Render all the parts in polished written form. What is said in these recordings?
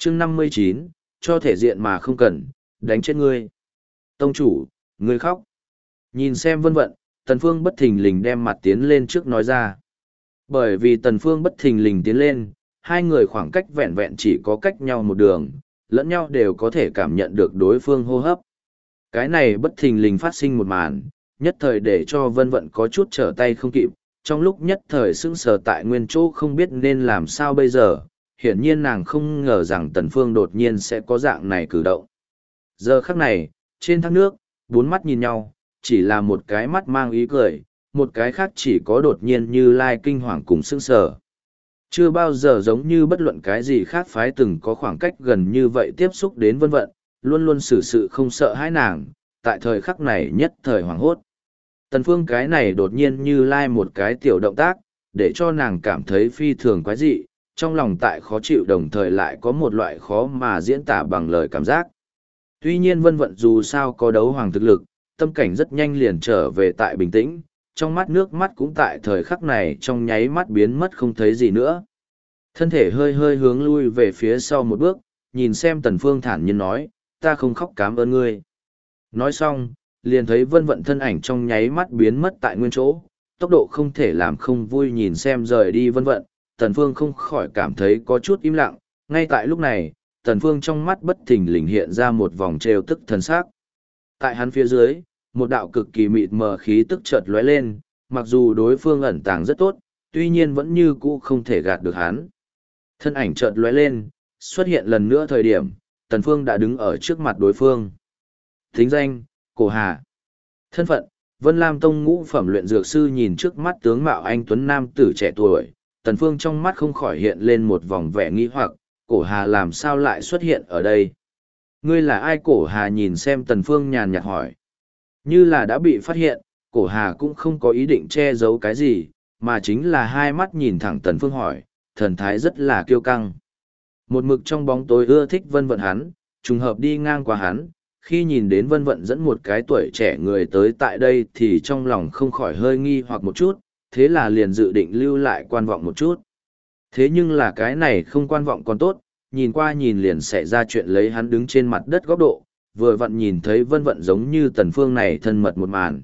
chương 59, cho thể diện mà không cần, đánh chết ngươi. Tông chủ, ngươi khóc. Nhìn xem Vân Vận, Tần Phương bất thình lình đem mặt tiến lên trước nói ra. Bởi vì Tần Phương bất thình lình tiến lên, hai người khoảng cách vẹn vẹn chỉ có cách nhau một đường, lẫn nhau đều có thể cảm nhận được đối phương hô hấp. Cái này bất thình lình phát sinh một màn, nhất thời để cho Vân Vận có chút trở tay không kịp, trong lúc nhất thời sững sờ tại nguyên chỗ không biết nên làm sao bây giờ, hiển nhiên nàng không ngờ rằng Tần Phương đột nhiên sẽ có dạng này cử động. Giờ khắc này, trên thác nước, bốn mắt nhìn nhau, chỉ là một cái mắt mang ý cười, một cái khác chỉ có đột nhiên như lai kinh hoàng cùng sững sờ. Chưa bao giờ giống như bất luận cái gì khác phái từng có khoảng cách gần như vậy tiếp xúc đến Vân Vận, luôn luôn xử sự không sợ hãi nàng, tại thời khắc này nhất thời hoảng hốt. Tần Phương cái này đột nhiên như lai một cái tiểu động tác, để cho nàng cảm thấy phi thường quái dị, trong lòng tại khó chịu đồng thời lại có một loại khó mà diễn tả bằng lời cảm giác. Tuy nhiên Vân Vận dù sao có đấu hoàng thực lực, tâm cảnh rất nhanh liền trở về tại bình tĩnh, trong mắt nước mắt cũng tại thời khắc này trong nháy mắt biến mất không thấy gì nữa. Thân thể hơi hơi hướng lui về phía sau một bước, nhìn xem Tần Phương thản nhiên nói, ta không khóc cảm ơn ngươi. Nói xong, liền thấy Vân Vận thân ảnh trong nháy mắt biến mất tại nguyên chỗ, tốc độ không thể làm không vui nhìn xem rời đi Vân Vận, Tần Phương không khỏi cảm thấy có chút im lặng, ngay tại lúc này, Tần Phương trong mắt bất thình lình hiện ra một vòng trêu tức thần sắc. Tại hắn phía dưới, một đạo cực kỳ mịt mờ khí tức chợt lóe lên, mặc dù đối phương ẩn tàng rất tốt, tuy nhiên vẫn như cũ không thể gạt được hắn. Thân ảnh chợt lóe lên, xuất hiện lần nữa thời điểm, Tần Phương đã đứng ở trước mặt đối phương. Thính danh, Cổ Hà. Thân phận, Vân Lam Tông ngũ phẩm luyện dược sư. Nhìn trước mắt tướng mạo anh tuấn nam tử trẻ tuổi, Tần Phương trong mắt không khỏi hiện lên một vòng vẻ nghi hoặc, Cổ Hà làm sao lại xuất hiện ở đây? Ngươi là ai? Cổ Hà nhìn xem Tần Phương nhàn nhạt hỏi. Như là đã bị phát hiện, Cổ Hà cũng không có ý định che giấu cái gì, mà chính là hai mắt nhìn thẳng Tần Phương hỏi, thần thái rất là kiêu căng. Một mực trong bóng tối ưa thích Vân Vận hắn, trùng hợp đi ngang qua hắn, khi nhìn đến Vân Vận dẫn một cái tuổi trẻ người tới tại đây thì trong lòng không khỏi hơi nghi hoặc một chút, thế là liền dự định lưu lại quan vọng một chút. Thế nhưng là cái này không quan vọng còn tốt, nhìn qua nhìn liền xảy ra chuyện lấy hắn đứng trên mặt đất góc độ, vừa vặn nhìn thấy Vân Vận giống như Tần Phương này thân mật một màn.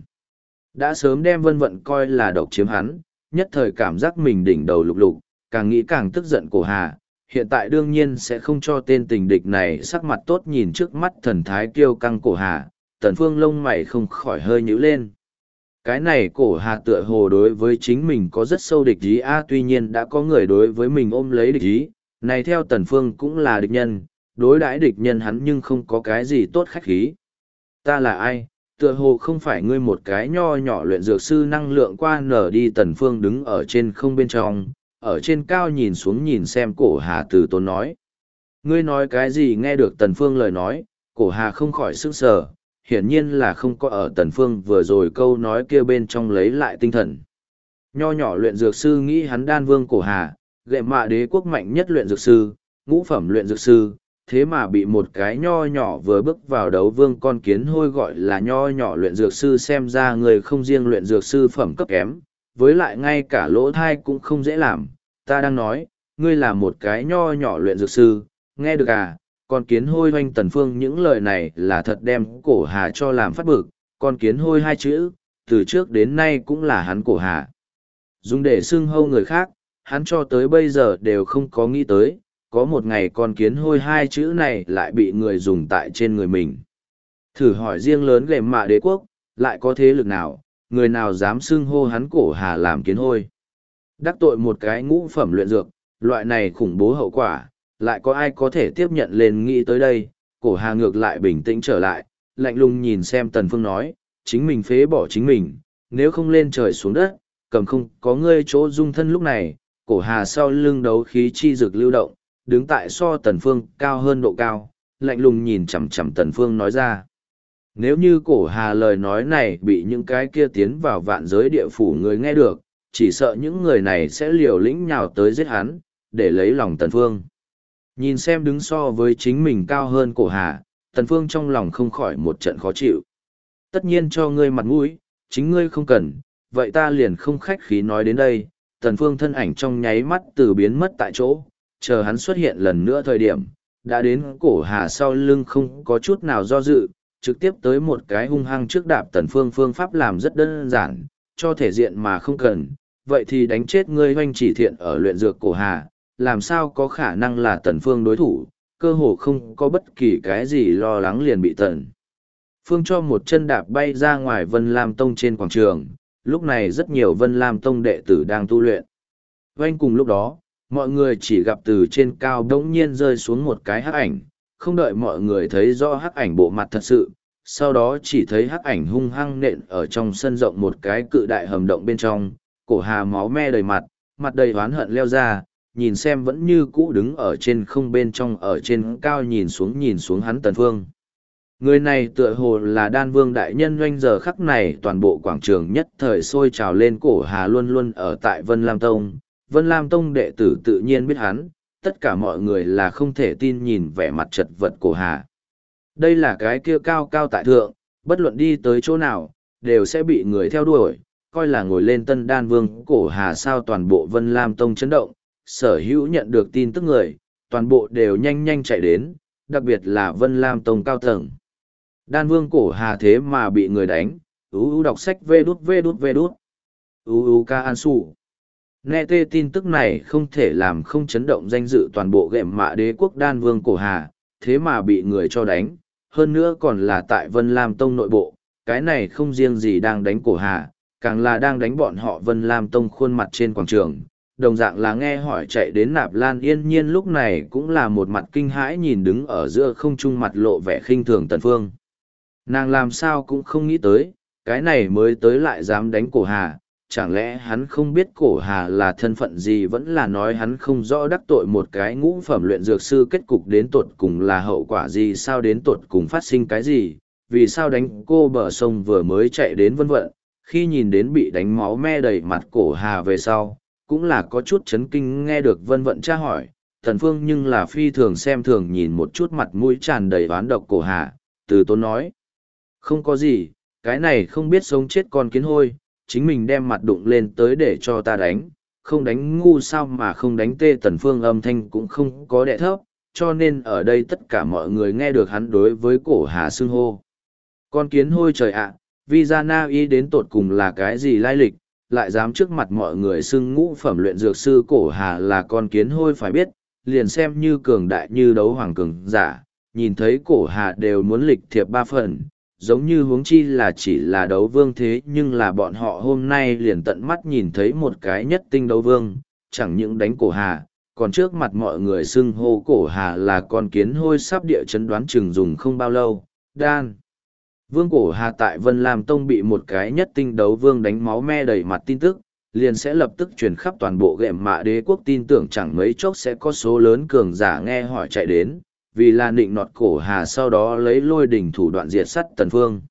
Đã sớm đem Vân Vận coi là độc chiếm hắn, nhất thời cảm giác mình đỉnh đầu lục lục, càng nghĩ càng tức giận. Cổ Hà, hiện tại đương nhiên sẽ không cho tên tình địch này sắc mặt tốt. Nhìn trước mắt thần thái kiêu căng Cổ Hà, Tần Phương lông mày không khỏi hơi nhíu lên. Cái này Cổ Hà tựa hồ đối với chính mình có rất sâu địch ý tuy nhiên đã có người đối với mình ôm lấy địch ý, này theo Tần Phương cũng là địch nhân, đối đãi địch nhân hắn nhưng không có cái gì tốt khách khí. Ta là ai? Tựa hồ không phải ngươi một cái nho nhỏ luyện dược sư. Năng lượng qua nở đi. Tần Phương đứng ở trên không bên trong, ở trên cao nhìn xuống nhìn xem Cổ Hà từ tốn nói. Ngươi nói cái gì? Nghe được Tần Phương lời nói, Cổ Hà không khỏi sửng sờ, hiển nhiên là không có ở Tần Phương vừa rồi câu nói kia bên trong lấy lại tinh thần. Nho nhỏ luyện dược sư nghĩ hắn đan vương Cổ Hà, gệm mạ đế quốc mạnh nhất luyện dược sư, ngũ phẩm luyện dược sư, thế mà bị một cái nho nhỏ vừa bước vào đấu vương con kiến hôi gọi là nho nhỏ luyện dược sư. Xem ra người không riêng luyện dược sư phẩm cấp kém, với lại ngay cả lỗ thai cũng không dễ làm. Ta đang nói, ngươi là một cái nho nhỏ luyện dược sư, nghe được à? Con kiến hôi hoanh Tần Phương những lời này là thật đem Cổ Hà cho làm phát bực. Con kiến hôi hai chữ, từ trước đến nay cũng là hắn Cổ Hà dùng để xưng hâu người khác, hắn cho tới bây giờ đều không có nghĩ tới, có một ngày con kiến hôi hai chữ này lại bị người dùng tại trên người mình. Thử hỏi riêng lớn gệm mạ đế quốc, lại có thế lực nào, người nào dám xưng hô hắn Cổ Hà làm kiến hôi? Đắc tội một cái ngũ phẩm luyện dược, loại này khủng bố hậu quả, lại có ai có thể tiếp nhận lên? Nghĩ tới đây, Cổ Hà ngược lại bình tĩnh trở lại, lạnh lùng nhìn xem Tần Phương nói, chính mình phế bỏ chính mình, nếu không lên trời xuống đất, cầm không có ngươi chỗ dung thân. Lúc này, Cổ Hà sau lưng đấu khí chi dực lưu động, đứng tại so Tần Phương cao hơn độ cao, lạnh lùng nhìn chằm chằm Tần Phương nói ra. Nếu như Cổ Hà lời nói này bị những cái kia tiến vào vạn giới địa phủ người nghe được, chỉ sợ những người này sẽ liều lĩnh nhào tới giết hắn, để lấy lòng Tần Phương. Nhìn xem đứng so với chính mình cao hơn Cổ Hà, Tần Phương trong lòng không khỏi một trận khó chịu. Tất nhiên cho ngươi mặt mũi, chính ngươi không cần, vậy ta liền không khách khí nói đến đây. Tần Phương thân ảnh trong nháy mắt từ biến mất tại chỗ, chờ hắn xuất hiện lần nữa thời điểm, đã đến cổ hà sau lưng không có chút nào do dự, trực tiếp tới một cái hung hăng trước đạp Tần Phương. Phương pháp làm rất đơn giản, cho thể diện mà không cần, vậy thì đánh chết ngươi Hoanh Chỉ Thiện ở luyện dược cổ hà, làm sao có khả năng là Tần Phương đối thủ, cơ hồ không có bất kỳ cái gì lo lắng liền bị Tần Phương cho một chân đạp bay ra ngoài Vân Lam Tông trên quảng trường. Lúc này rất nhiều Vân Lam Tông đệ tử đang tu luyện. Oanh cùng lúc đó, mọi người chỉ gặp từ trên cao đống nhiên rơi xuống một cái hắc ảnh, không đợi mọi người thấy rõ hắc ảnh bộ mặt thật sự, sau đó chỉ thấy hắc ảnh hung hăng nện ở trong sân rộng một cái cự đại hầm động bên trong, cổ hà máu me đầy mặt, mặt đầy oán hận leo ra, nhìn xem vẫn như cũ đứng ở trên không bên trong ở trên cao nhìn xuống hắn Tần Phương. Người này tựa hồ là đan vương đại nhân. Doanh giờ khắc này toàn bộ quảng trường nhất thời sôi trào lên. Cổ hà luôn luôn ở tại Vân Lam Tông. Vân Lam Tông đệ tử tự nhiên biết hắn, tất cả mọi người là không thể tin nhìn vẻ mặt chật vật cổ hà. Đây là cái kia cao cao tại thượng, bất luận đi tới chỗ nào, đều sẽ bị người theo đuổi, coi là ngồi lên tân đan vương. Cổ hà sao toàn bộ Vân Lam Tông chấn động, sở hữu nhận được tin tức người, toàn bộ đều nhanh nhanh chạy đến, đặc biệt là Vân Lam Tông cao tầng. Đan vương cổ hà thế mà bị người đánh, đọc sách vê đút. Ca An Sủ. Nghe tê tin tức này không thể làm không chấn động danh dự toàn bộ gệm mạ đế quốc đan vương cổ hà, thế mà bị người cho đánh, hơn nữa còn là tại Vân Lam Tông nội bộ, cái này không riêng gì đang đánh cổ hà, càng là đang đánh bọn họ Vân Lam Tông khuôn mặt trên quảng trường. Đồng dạng là nghe hỏi chạy đến Nạp Lan Yên Nhiên lúc này cũng là một mặt kinh hãi nhìn đứng ở giữa không trung mặt lộ vẻ khinh thường Tần Phương. Nàng làm sao cũng không nghĩ tới, cái này mới tới lại dám đánh cổ hà, chẳng lẽ hắn không biết cổ hà là thân phận gì, vẫn là nói hắn không rõ đắc tội một cái ngũ phẩm luyện dược sư kết cục đến tột cùng là hậu quả gì, sao đến tột cùng phát sinh cái gì, vì sao đánh cô bờ sông vừa mới chạy đến vân vận, khi nhìn đến bị đánh máu me đầy mặt cổ hà về sau, cũng là có chút chấn kinh. Nghe được vân vận tra hỏi, Thần Phương nhưng là phi thường xem thường nhìn một chút mặt mũi tràn đầy oán độc cổ hà, từ tốn nói. Không có gì, cái này không biết sống chết con kiến hôi, chính mình đem mặt đụng lên tới để cho ta đánh, không đánh ngu sao mà không đánh tê. Tần Phương âm thanh cũng không có đẻ thấp, cho nên ở đây tất cả mọi người nghe được hắn đối với cổ hà xưng hô. Con kiến hôi trời ạ, Visa Na Y đến tột cùng là cái gì lai lịch, lại dám trước mặt mọi người xưng ngũ phẩm luyện dược sư cổ hà là con kiến hôi phải biết, liền xem như cường đại như đấu hoàng cường giả, nhìn thấy cổ hà đều muốn lịch thiệp 3 phần. Giống như huống chi là chỉ là đấu vương thế, nhưng là bọn họ hôm nay liền tận mắt nhìn thấy một cái nhất tinh đấu vương, chẳng những đánh cổ hà, còn trước mặt mọi người xưng hô cổ hà là con kiến hôi, sắp địa chấn đoán chừng dùng không bao lâu. Đan vương cổ hà tại Vân Lam Tông bị một cái nhất tinh đấu vương đánh máu me đầy mặt tin tức, liền sẽ lập tức truyền khắp toàn bộ gệm mạ đế quốc, tin tưởng chẳng mấy chốc sẽ có số lớn cường giả nghe hỏi chạy đến, vì là nịnh nọt cổ hà, sau đó lấy lôi đỉnh thủ đoạn diệt sắt Tần Phương.